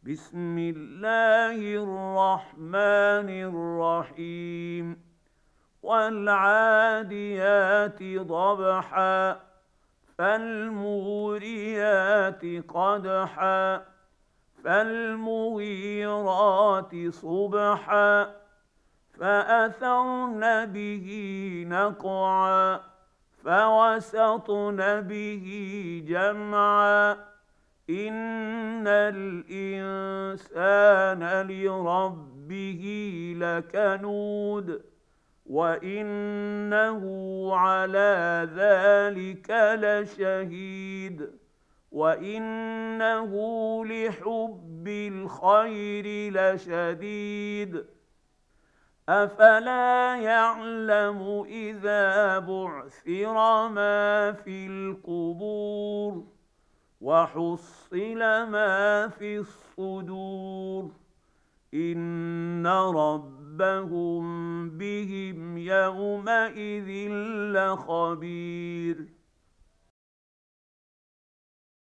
بسم الله الرحمن الرحيم والعاديات ضبحا فالموريات قدحا فالمغيرات صبحا فأثرن به نقعا فوسطن به جمعا إن الإنسان لربه لكنود وإنه على ذلك لشهيد وإنه لحب الخير لشديد أفلا يعلم إذا بعثر ما في القبور وحصل ما في الصدور إن ربهم بهم يومئذ لخبير